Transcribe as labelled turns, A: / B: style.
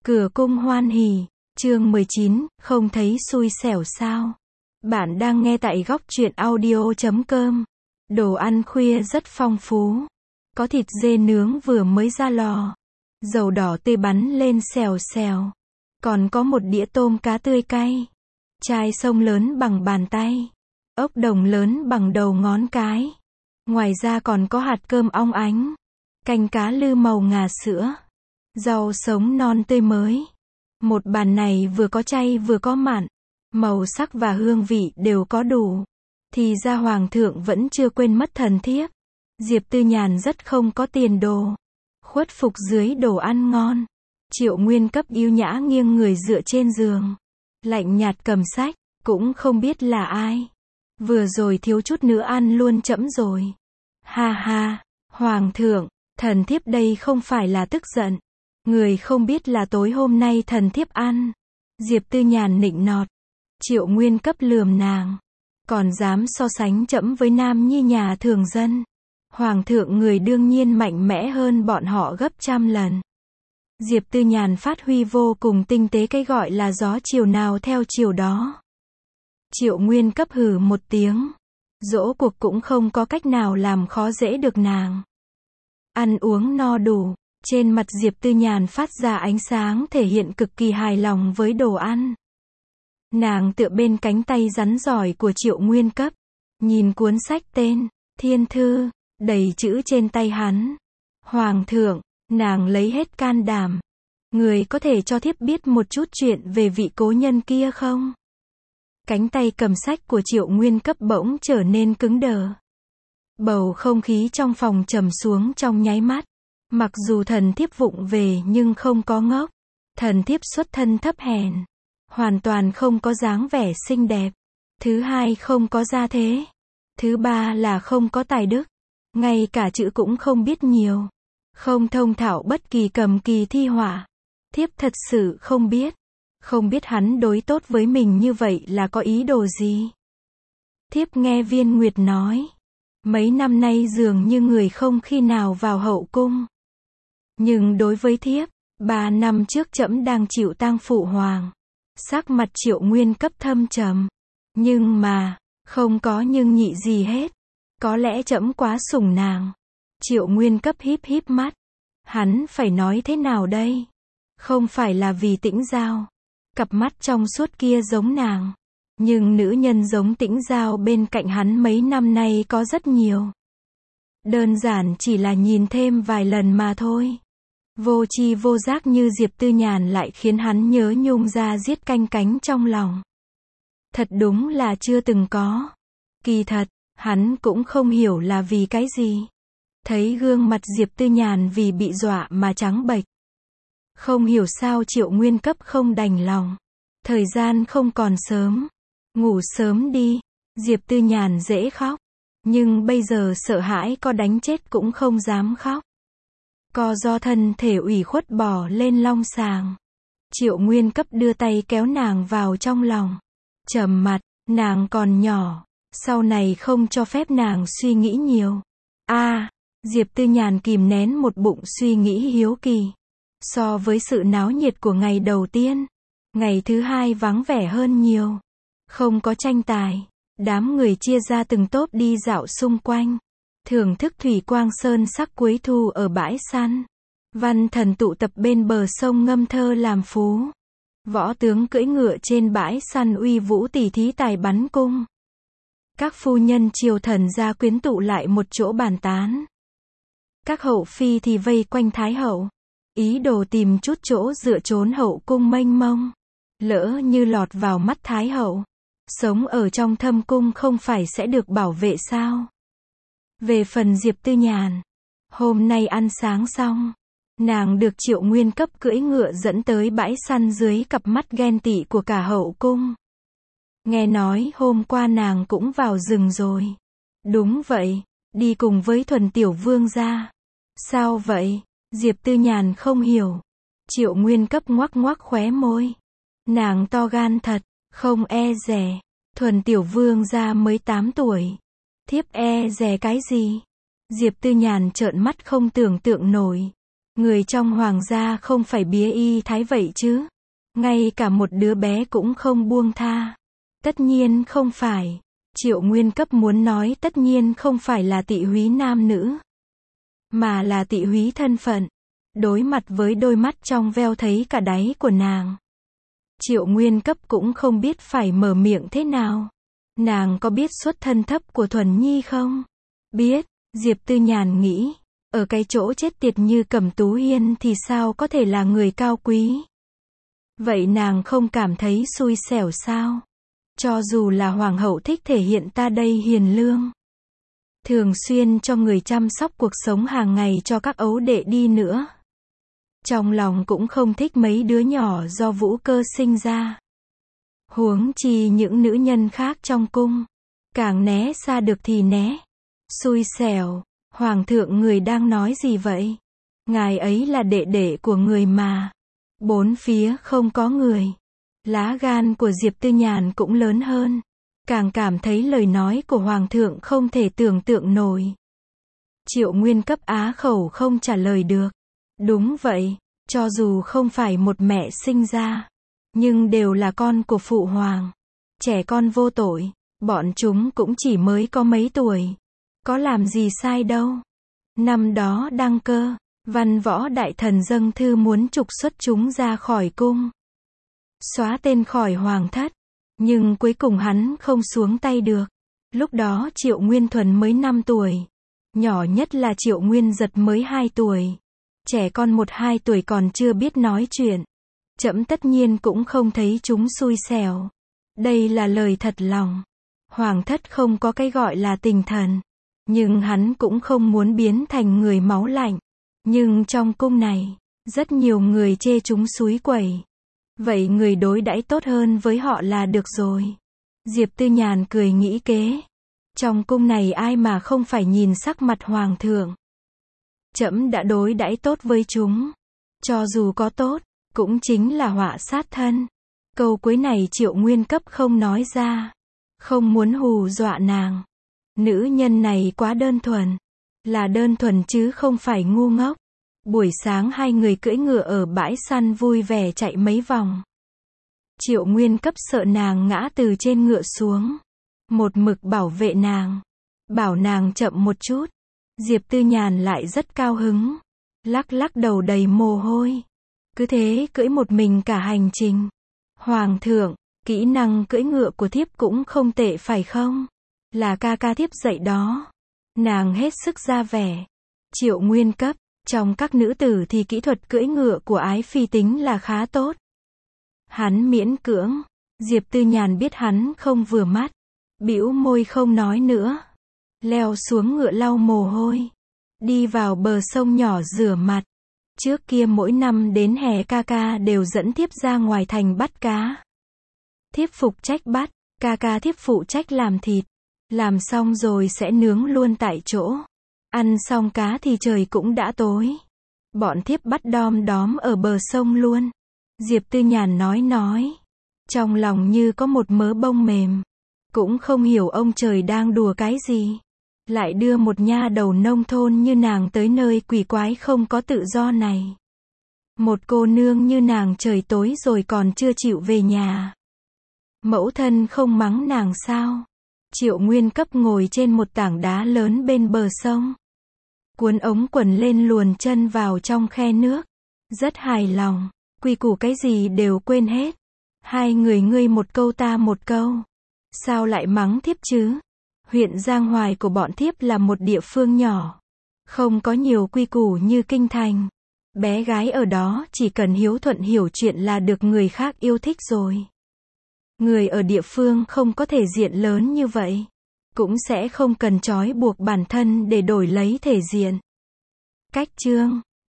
A: Cửa cung hoan hỉ, chương 19, không thấy xui xẻo sao? Bạn đang nghe tại góc truyện audio.com. Đồ ăn khuya rất phong phú. Có thịt dê nướng vừa mới ra lò. Dầu đỏ tươi bắn lên xèo xèo. Còn có một đĩa tôm cá tươi cay. Chai sông lớn bằng bàn tay. Ốc đồng lớn bằng đầu ngón cái. Ngoài ra còn có hạt cơm ong ánh. Canh cá lư màu ngà sữa. Rau sống non tươi mới. Một bàn này vừa có chay vừa có mặn. Màu sắc và hương vị đều có đủ. Thì ra hoàng thượng vẫn chưa quên mất thần thiếp. Diệp Tư Nhàn rất không có tiền đồ. Khuất phục dưới đồ ăn ngon. Triệu Nguyên Cấp yêu nhã nghiêng người dựa trên giường. Lạnh nhạt cầm sách, cũng không biết là ai. Vừa rồi thiếu chút nữa ăn luôn trẫm rồi. Ha ha, hoàng thượng, thần thiếp đây không phải là tức giận. Người không biết là tối hôm nay thần thiếp ăn. Diệp Tư Nhàn nịnh nọt. Triệu Nguyên Cấp lườm nàng. Còn dám so sánh trẫm với nam nhi nhà thường dân. Hoàng thượng người đương nhiên mạnh mẽ hơn bọn họ gấp trăm lần. Diệp Tư Nhàn phát huy vô cùng tinh tế cái gọi là gió chiều nào theo chiều đó. Triệu Nguyên Cấp hừ một tiếng. Dỗ cuộc cũng không có cách nào làm khó dễ được nàng. Ăn uống no đủ. Trên mặt Diệp Tư Nhàn phát ra ánh sáng thể hiện cực kỳ hài lòng với đồ ăn. Nàng tựa bên cánh tay rắn giỏi của Triệu Nguyên Cấp. Nhìn cuốn sách tên Thiên Thư, đầy chữ trên tay hắn. Hoàng thượng, nàng lấy hết can đảm. Người có thể cho thiếp biết một chút chuyện về vị cố nhân kia không? Cánh tay cầm sách của Triệu Nguyên Cấp bỗng trở nên cứng đờ. Bầu không khí trong phòng trầm xuống trong nháy mắt. Mặc dù thần thiếp vụng về nhưng không có ngốc. Thần thiếp xuất thân thấp hèn. Hoàn toàn không có dáng vẻ xinh đẹp. Thứ hai không có gia thế. Thứ ba là không có tài đức. Ngay cả chữ cũng không biết nhiều. Không thông thạo bất kỳ cầm kỳ thi họa. Thiếp thật sự không biết. Không biết hắn đối tốt với mình như vậy là có ý đồ gì. Thiếp nghe Viên Nguyệt nói. Mấy năm nay dường như người không khi nào vào hậu cung. Nhưng đối với thiếp, 3 năm trước trẫm đang chịu tang phụ hoàng. Sắc mặt Triệu Nguyên Cấp thâm trầm. Nhưng mà, không có nhưng nhị gì hết. Có lẽ trẫm quá sủng nàng. Triệu Nguyên Cấp híp híp mắt. Hắn phải nói thế nào đây? Không phải là vì Tĩnh Giao. Cặp mắt trong suốt kia giống nàng. Nhưng nữ nhân giống Tĩnh Giao bên cạnh hắn mấy năm nay có rất nhiều. Đơn giản chỉ là nhìn thêm vài lần mà thôi. Vô tri vô giác như Diệp Tư Nhàn lại khiến hắn nhớ nhung ra giết canh cánh trong lòng. Thật đúng là chưa từng có. Kỳ thật, hắn cũng không hiểu là vì cái gì. Thấy gương mặt Diệp Tư Nhàn vì bị dọa mà trắng bệch. Không hiểu sao Triệu Nguyên Cấp không đành lòng. Thời gian không còn sớm. Ngủ sớm đi. Diệp Tư Nhàn dễ khóc. Nhưng bây giờ sợ hãi có đánh chết cũng không dám khóc. Co do thân thể ủy khuất bò lên long sàng. Triệu Nguyên Cấp đưa tay kéo nàng vào trong lòng. Trầm mặt, nàng còn nhỏ. Sau này không cho phép nàng suy nghĩ nhiều. Diệp Tư Nhàn kìm nén một bụng suy nghĩ hiếu kỳ. So với sự náo nhiệt của ngày đầu tiên, ngày thứ hai vắng vẻ hơn nhiều. Không có tranh tài. Đám người chia ra từng tốp đi dạo xung quanh. Thưởng thức thủy quang sơn sắc cuối thu ở bãi săn. Văn thần tụ tập bên bờ sông ngâm thơ làm phú. Võ tướng cưỡi ngựa trên bãi săn uy vũ tỉ thí tài bắn cung. Các phu nhân triều thần gia quyến tụ lại một chỗ bàn tán. Các hậu phi thì vây quanh thái hậu. Ý đồ tìm chút chỗ dựa trốn hậu cung mênh mông. Lỡ như lọt vào mắt thái hậu. Sống ở trong thâm cung không phải sẽ được bảo vệ sao? Về phần Diệp Tư Nhàn, hôm nay ăn sáng xong, nàng được Triệu Nguyên Cấp cưỡi ngựa dẫn tới bãi săn dưới cặp mắt ghen tị của cả hậu cung. Nghe nói hôm qua nàng cũng vào rừng rồi. Đúng vậy, đi cùng với Thuần Tiểu Vương gia. Sao vậy? Diệp Tư Nhàn không hiểu. Triệu Nguyên Cấp ngoắc ngoắc khóe môi. Nàng to gan thật, không e dè. Thuần Tiểu Vương gia mới 8 tuổi. Thiếp e dè cái gì? Diệp Tư Nhàn trợn mắt không tưởng tượng nổi. Người trong hoàng gia không phải bía y thái vậy chứ. Ngay cả một đứa bé cũng không buông tha. Tất nhiên không phải. Triệu Nguyên Cấp muốn nói tất nhiên không phải là tị húy nam nữ, mà là tị húy thân phận. Đối mặt với đôi mắt trong veo thấy cả đáy của nàng, Triệu Nguyên Cấp cũng không biết phải mở miệng thế nào. Nàng có biết xuất thân thấp của Thuần Nhi không? Biết, Diệp Tư Nhàn nghĩ, ở cái chỗ chết tiệt như Cẩm Tú Hiên thì sao có thể là người cao quý. Vậy nàng không cảm thấy xui xẻo sao? Cho dù là hoàng hậu thích thể hiện ta đây hiền lương, thường xuyên cho người chăm sóc cuộc sống hàng ngày cho các ấu đệ đi nữa, trong lòng cũng không thích mấy đứa nhỏ do Vũ Cơ sinh ra. Huống chi những nữ nhân khác trong cung, càng né xa được thì né. Xui xẻo, hoàng thượng người đang nói gì vậy? Ngài ấy là đệ đệ của người mà. Bốn phía không có người. Lá gan của Diệp Tư Nhàn cũng lớn hơn. Càng cảm thấy lời nói của hoàng thượng không thể tưởng tượng nổi. Triệu Nguyên Cấp á khẩu không trả lời được. Đúng vậy, cho dù không phải một mẹ sinh ra, nhưng đều là con của phụ hoàng. Trẻ con vô tội, bọn chúng cũng chỉ mới có mấy tuổi. Có làm gì sai đâu. Năm đó đăng cơ, văn võ đại thần dâng thư muốn trục xuất chúng ra khỏi cung, xóa tên khỏi hoàng thất. Nhưng cuối cùng hắn không xuống tay được. Lúc đó Triệu Nguyên Thuần mới 5 tuổi. Nhỏ nhất là Triệu Nguyên Giật mới 2 tuổi. Trẻ con 1-2 tuổi còn chưa biết nói chuyện. Trẫm tất nhiên cũng không thấy chúng xui xẻo. Đây là lời thật lòng. Hoàng thất không có cái gọi là tình thần. Nhưng hắn cũng không muốn biến thành người máu lạnh. Nhưng trong cung này, rất nhiều người chê chúng xúi quẩy. Vậy người đối đãi tốt hơn với họ là được rồi. Diệp Tư Nhàn cười nghĩ kế. Trong cung này ai mà không phải nhìn sắc mặt hoàng thượng. Trẫm đã đối đãi tốt với chúng. Cho dù có tốt, cũng chính là họa sát thân. Câu cuối này Triệu Nguyên Cấp không nói ra. Không muốn hù dọa nàng. Nữ nhân này quá đơn thuần. Là đơn thuần chứ không phải ngu ngốc. Buổi sáng hai người cưỡi ngựa ở bãi săn vui vẻ chạy mấy vòng. Triệu Nguyên Cấp sợ nàng ngã từ trên ngựa xuống. Một mực bảo vệ nàng. Bảo nàng chậm một chút. Diệp Tư Nhàn lại rất cao hứng. Lắc lắc đầu đầy mồ hôi. Cứ thế cưỡi một mình cả hành trình. Hoàng thượng, kỹ năng cưỡi ngựa của thiếp cũng không tệ phải không? Là ca ca thiếp dạy đó. Nàng hết sức ra vẻ. Triệu Nguyên Cấp, trong các nữ tử thì kỹ thuật cưỡi ngựa của Ái Phi tính là khá tốt. Hắn miễn cưỡng. Diệp Tư Nhàn biết hắn không vừa mắt. Bĩu môi không nói nữa. Leo xuống ngựa lau mồ hôi. Đi vào bờ sông nhỏ rửa mặt. Trước kia mỗi năm đến hè ca ca đều dẫn thiếp ra ngoài thành bắt cá. Thiếp phục trách bắt, ca ca thiếp phụ trách làm thịt. Làm xong rồi sẽ nướng luôn tại chỗ. Ăn xong cá thì trời cũng đã tối. Bọn thiếp bắt đom đóm ở bờ sông luôn. Diệp Tư Nhàn nói. Trong lòng như có một mớ bông mềm. Cũng không hiểu ông trời đang đùa cái gì. Lại đưa một nha đầu nông thôn như nàng tới nơi quỷ quái không có tự do này. Một cô nương như nàng trời tối rồi còn chưa chịu về nhà. Mẫu thân không mắng nàng sao? Triệu Nguyên Cấp ngồi trên một tảng đá lớn bên bờ sông. Cuốn ống quần lên luồn chân vào trong khe nước. Rất hài lòng. Quy củ cái gì đều quên hết. Hai người ngươi một câu ta một câu. Sao lại mắng thiếp chứ? Huyện Giang Hoài của bọn thiếp là một địa phương nhỏ. Không có nhiều quy củ như kinh thành. Bé gái ở đó chỉ cần hiếu thuận hiểu chuyện là được người khác yêu thích rồi. Người ở địa phương không có thể diện lớn như vậy. Cũng sẽ không cần trói buộc bản thân để đổi lấy thể diện. Cách chương